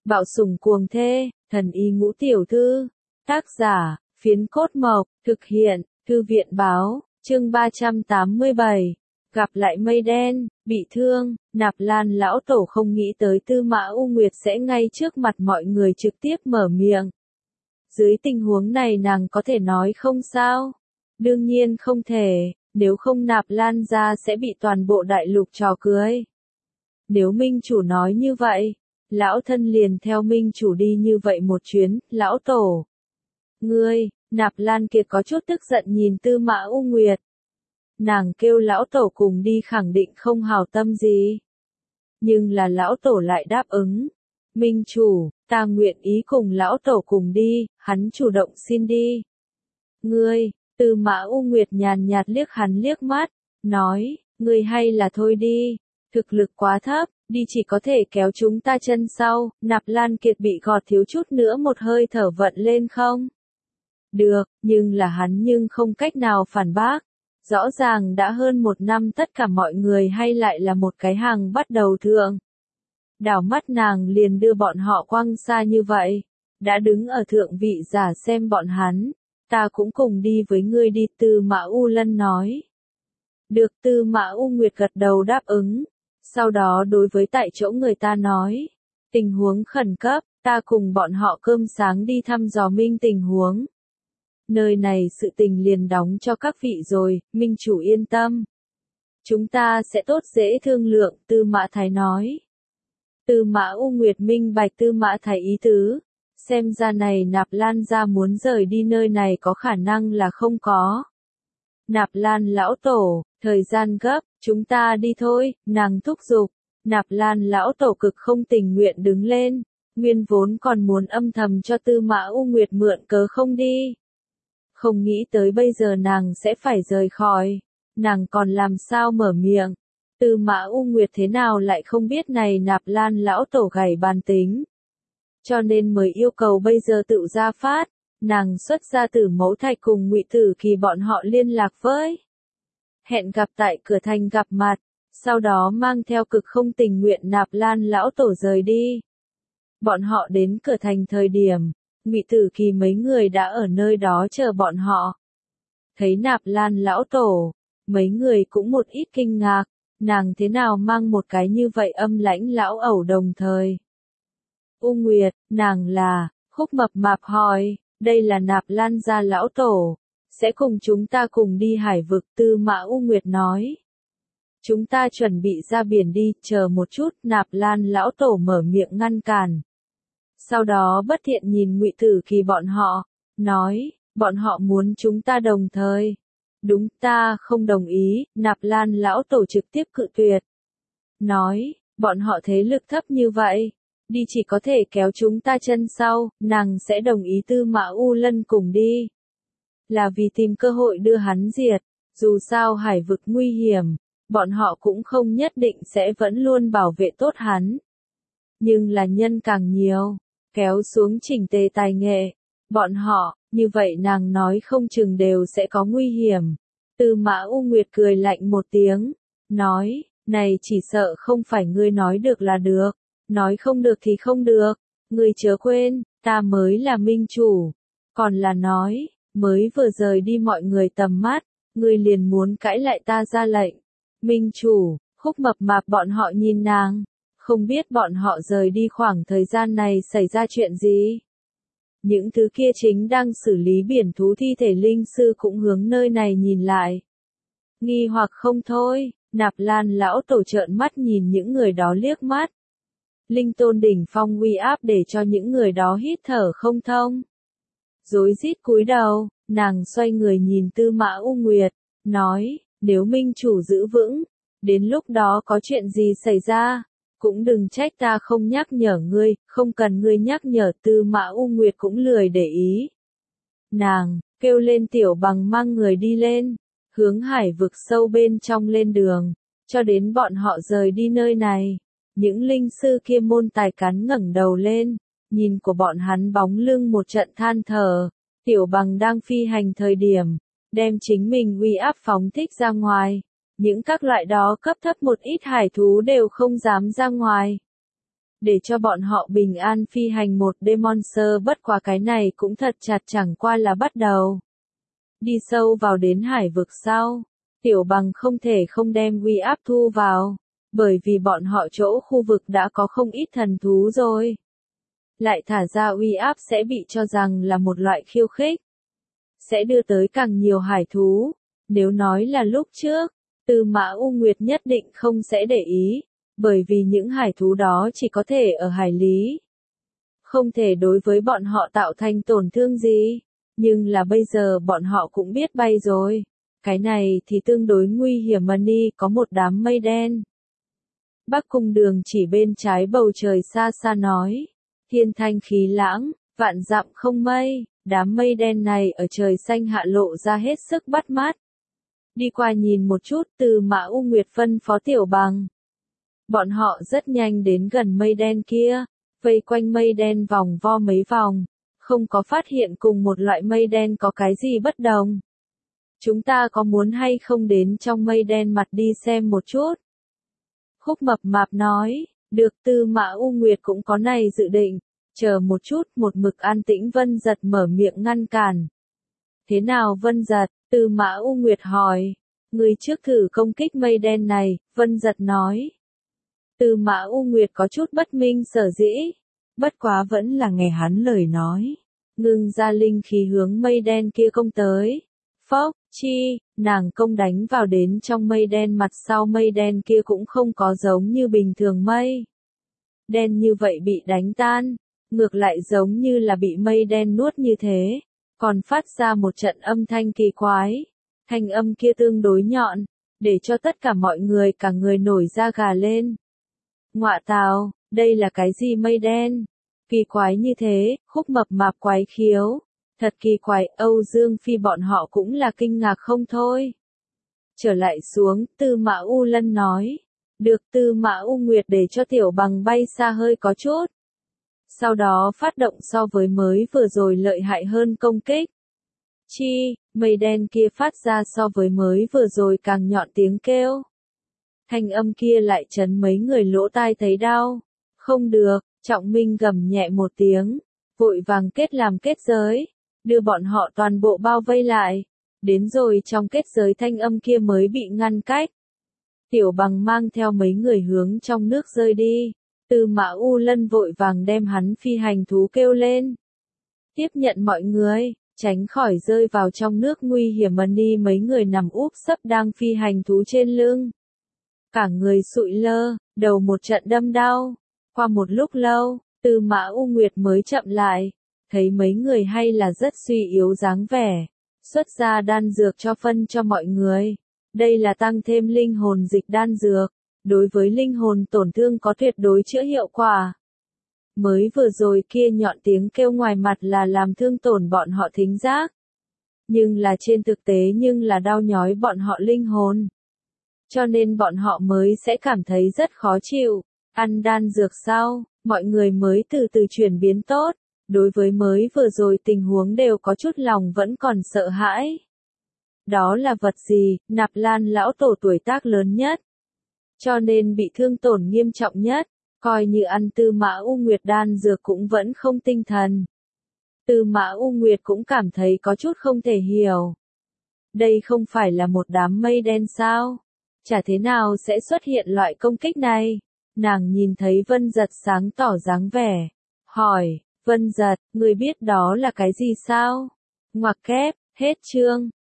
Bạo sủng cuồng thê, thần y ngũ tiểu thư. Tác giả, Phiến Cốt Mộc, thực hiện, Thư viện báo, chương 387. Gặp lại mây đen, bị thương, Nạp Lan lão tổ không nghĩ tới Tư Mã U Nguyệt sẽ ngay trước mặt mọi người trực tiếp mở miệng. Dưới tình huống này nàng có thể nói không sao? Đương nhiên không thể, nếu không Nạp Lan gia sẽ bị toàn bộ đại lục trò cười. Nếu minh chủ nói như vậy, lão thân liền theo minh chủ đi như vậy một chuyến, lão tổ. Ngươi, Nạp Lan Kiệt có chút tức giận nhìn Tư Mã U Nguyệt. Nàng kêu lão tổ cùng đi khẳng định không hảo tâm gì. Nhưng là lão tổ lại đáp ứng. Minh chủ, ta nguyện ý cùng lão tổ cùng đi, hắn chủ động xin đi. Ngươi, Tư Mã U Nguyệt nhàn nhạt liếc hắn liếc mắt, nói, ngươi hay là thôi đi, thực lực quá thấp, đi chỉ có thể kéo chúng ta chân sau. Nạp Lan Kiệt bị gọt thiếu chút nữa một hơi thở vận lên không? Được, nhưng là hắn nhưng không cách nào phản bác. Rõ ràng đã hơn một năm tất cả mọi người hay lại là một cái hàng bắt đầu thượng. Đảo mắt nàng liền đưa bọn họ quăng xa như vậy. Đã đứng ở thượng vị giả xem bọn hắn. Ta cũng cùng đi với ngươi đi, Tư Mã U Lân nói. Được, Tư Mã U Nguyệt gật đầu đáp ứng. Sau đó đối với tại chỗ người ta nói. Tình huống khẩn cấp, ta cùng bọn họ cơm sáng đi thăm dò minh tình huống. Nơi này sự tình liền đóng cho các vị rồi, minh chủ yên tâm. Chúng ta sẽ tốt dễ thương lượng, Tư Mã Thái nói. Tư Mã U Nguyệt minh bạch Tư Mã Thái ý tứ. Xem ra này Nạp Lan gia muốn rời đi nơi này có khả năng là không có. Nạp Lan lão tổ, thời gian gấp, chúng ta đi thôi, nàng thúc giục. Nạp Lan lão tổ cực không tình nguyện đứng lên. Nguyên vốn còn muốn âm thầm cho Tư Mã U Nguyệt mượn cớ không đi. Không nghĩ tới bây giờ nàng sẽ phải rời khỏi. Nàng còn làm sao mở miệng. Tư Mã U Nguyệt thế nào lại không biết này Nạp Lan lão tổ gảy bàn tính. Cho nên mới yêu cầu bây giờ tự ra phát. Nàng xuất ra Tử Mẫu Thạch cùng Ngụy Tử Kỳ bọn họ liên lạc với. Hẹn gặp tại cửa thành gặp mặt. Sau đó mang theo cực không tình nguyện Nạp Lan lão tổ rời đi. Bọn họ đến cửa thành thời điểm. Ngụy Tử Kỳ mấy người đã ở nơi đó chờ bọn họ. Thấy Nạp Lan lão tổ, mấy người cũng một ít kinh ngạc, nàng thế nào mang một cái như vậy âm lãnh lão ẩu đồng thời. U Nguyệt, nàng là, Khúc Mập Mạp hỏi, đây là Nạp Lan gia lão tổ, sẽ cùng chúng ta cùng đi hải vực. Tư Mã U Nguyệt nói. Chúng ta chuẩn bị ra biển đi, chờ một chút. Nạp Lan lão tổ mở miệng ngăn cản. Sau đó bất thiện nhìn Ngụy Tử Kỳ bọn họ, nói, bọn họ muốn chúng ta đồng thời. Đúng, ta không đồng ý. Nạp Lan lão tổ trực tiếp cự tuyệt. Nói, bọn họ thế lực thấp như vậy, đi chỉ có thể kéo chúng ta chân sau, nàng sẽ đồng ý Tư Mã U Lân cùng đi. Là vì tìm cơ hội đưa hắn diệt, dù sao hải vực nguy hiểm, bọn họ cũng không nhất định sẽ vẫn luôn bảo vệ tốt hắn. Nhưng là nhân càng nhiều, kéo xuống chỉnh tề tài nghệ, bọn họ, như vậy nàng nói không chừng đều sẽ có nguy hiểm. Tư Mã U Nguyệt cười lạnh một tiếng, nói, này chỉ sợ không phải ngươi nói được là được, nói không được thì không được, ngươi chớ quên, ta mới là minh chủ, còn là nói, mới vừa rời đi mọi người tầm mắt, ngươi liền muốn cãi lại ta ra lệnh. Minh chủ, Khúc Mập Mạp bọn họ nhìn nàng. Không biết bọn họ rời đi khoảng thời gian này xảy ra chuyện gì. Những thứ kia chính đang xử lý biển thú thi thể linh sư cũng hướng nơi này nhìn lại. Nghi hoặc không thôi, Nạp Lan lão tổ trợn mắt nhìn những người đó liếc mắt. Linh tôn đỉnh phong uy áp để cho những người đó hít thở không thông. Rối rít cúi đầu, nàng xoay người nhìn Tư Mã U Nguyệt, nói, nếu minh chủ giữ vững, đến lúc đó có chuyện gì xảy ra. Cũng đừng trách ta không nhắc nhở ngươi, không cần ngươi nhắc nhở. Tư Mã U Nguyệt cũng lười để ý. Nàng, kêu lên Tiểu Bằng mang người đi lên, hướng hải vực sâu bên trong lên đường, cho đến bọn họ rời đi nơi này. Những linh sư kia môn tài cắn ngẩng đầu lên, nhìn của bọn hắn bóng lưng một trận than thở. Tiểu Bằng đang phi hành thời điểm, đem chính mình uy áp phóng thích ra ngoài. Những các loại đó cấp thấp một ít hải thú đều không dám ra ngoài. để cho bọn họ bình an phi hành một đêm monster, bất quá cái này cũng thật chặt chẳng qua là bắt đầu. Đi sâu vào đến hải vực sau, Tiểu Bằng không thể không đem uy áp thu vào, bởi vì bọn họ chỗ khu vực đã có không ít thần thú rồi. Lại thả ra uy áp sẽ bị cho rằng là một loại khiêu khích, sẽ đưa tới càng nhiều hải thú. Nếu nói là lúc trước, Tư Mã U Nguyệt nhất định không sẽ để ý, bởi vì những hải thú đó chỉ có thể ở hải lý, không thể đối với bọn họ tạo thành tổn thương gì. Nhưng là bây giờ bọn họ cũng biết bay rồi. Cái này thì tương đối nguy hiểm. Money có một đám mây đen. Bắc Cung Đường chỉ bên trái bầu trời xa xa nói. Thiên thanh khí lãng, vạn dặm không mây, đám mây đen này ở trời xanh hạ lộ ra hết sức bắt mắt. Đi qua nhìn một chút, Tư Mã U Nguyệt phân phó Tiểu Bằng. Bọn họ rất nhanh đến gần mây đen kia, vây quanh mây đen vòng vo mấy vòng, không có phát hiện cùng một loại mây đen có cái gì bất đồng. Chúng ta có muốn hay không đến trong mây đen mặt đi xem một chút? Khúc Mập Mạp nói, được. Tư Mã U Nguyệt cũng có này dự định, chờ một chút. Một mực an tĩnh Vân Giật mở miệng ngăn cản. Thế nào Vân Giật? Tư Mã U Nguyệt hỏi. Người trước thử công kích mây đen này, Vân Giật nói. Tư Mã U Nguyệt có chút bất minh sở dĩ, bất quá vẫn là nghe hắn lời nói, ngưng ra linh khí hướng mây đen kia công tới. Phốc, chi, nàng công đánh vào đến trong mây đen, mặt sau mây đen kia cũng không có giống như bình thường mây đen như vậy bị đánh tan, ngược lại giống như là bị mây đen nuốt như thế, còn phát ra một trận âm thanh kỳ quái. Thanh âm kia tương đối nhọn, để cho tất cả mọi người cả người nổi da gà lên. Ngọa tào, đây là cái gì mây đen? Kỳ quái như thế. Khúc Mập Mạp quái khiếu. Thật kỳ quái. Âu Dương Phi bọn họ cũng là kinh ngạc không thôi. Trở lại xuống, Tư Mã U Lân nói. Được. Tư Mã U Nguyệt để cho Tiểu Bằng bay xa hơi có chút. Sau đó phát động so với mới vừa rồi lợi hại hơn công kích. Chi, mây đen kia phát ra so với mới vừa rồi càng nhọn tiếng kêu. Thanh âm kia lại chấn mấy người lỗ tai thấy đau. Không được, Trọng Minh gầm nhẹ một tiếng, vội vàng kết làm kết giới, đưa bọn họ toàn bộ bao vây lại. Đến rồi trong kết giới thanh âm kia mới bị ngăn cách. Tiểu Bằng mang theo mấy người hướng trong nước rơi đi. Tư Mã U Lân vội vàng đem hắn phi hành thú kêu lên. Tiếp nhận mọi người, tránh khỏi rơi vào trong nước nguy hiểm. Money mấy người nằm úp sấp đang phi hành thú trên lưng. Cả người sụi lơ, đầu một trận đâm đau. Qua một lúc lâu, Tư Mã U Nguyệt mới chậm lại, thấy mấy người hay là rất suy yếu dáng vẻ, xuất ra đan dược cho phân cho mọi người. Đây là tăng thêm linh hồn dịch đan dược, đối với linh hồn tổn thương có tuyệt đối chữa hiệu quả. Mới vừa rồi kia nhọn tiếng kêu ngoài mặt là làm thương tổn bọn họ thính giác, nhưng là trên thực tế nhưng là đau nhói bọn họ linh hồn. Cho nên bọn họ mới sẽ cảm thấy rất khó chịu. Ăn đan dược sau, mọi người mới từ từ chuyển biến tốt. Đối với mới vừa rồi tình huống đều có chút lòng vẫn còn sợ hãi. Đó là vật gì? Nạp Lan lão tổ tuổi tác lớn nhất, cho nên bị thương tổn nghiêm trọng nhất. Coi như ăn Tư Mã U Nguyệt đan dược cũng vẫn không tinh thần. Tư Mã U Nguyệt cũng cảm thấy có chút không thể hiểu. Đây không phải là một đám mây đen sao? Chả thế nào sẽ xuất hiện loại công kích này? Nàng nhìn thấy Vân Giật sáng tỏ dáng vẻ, hỏi, Vân Giật, người biết đó là cái gì sao? Ngoặc kép, hết chương.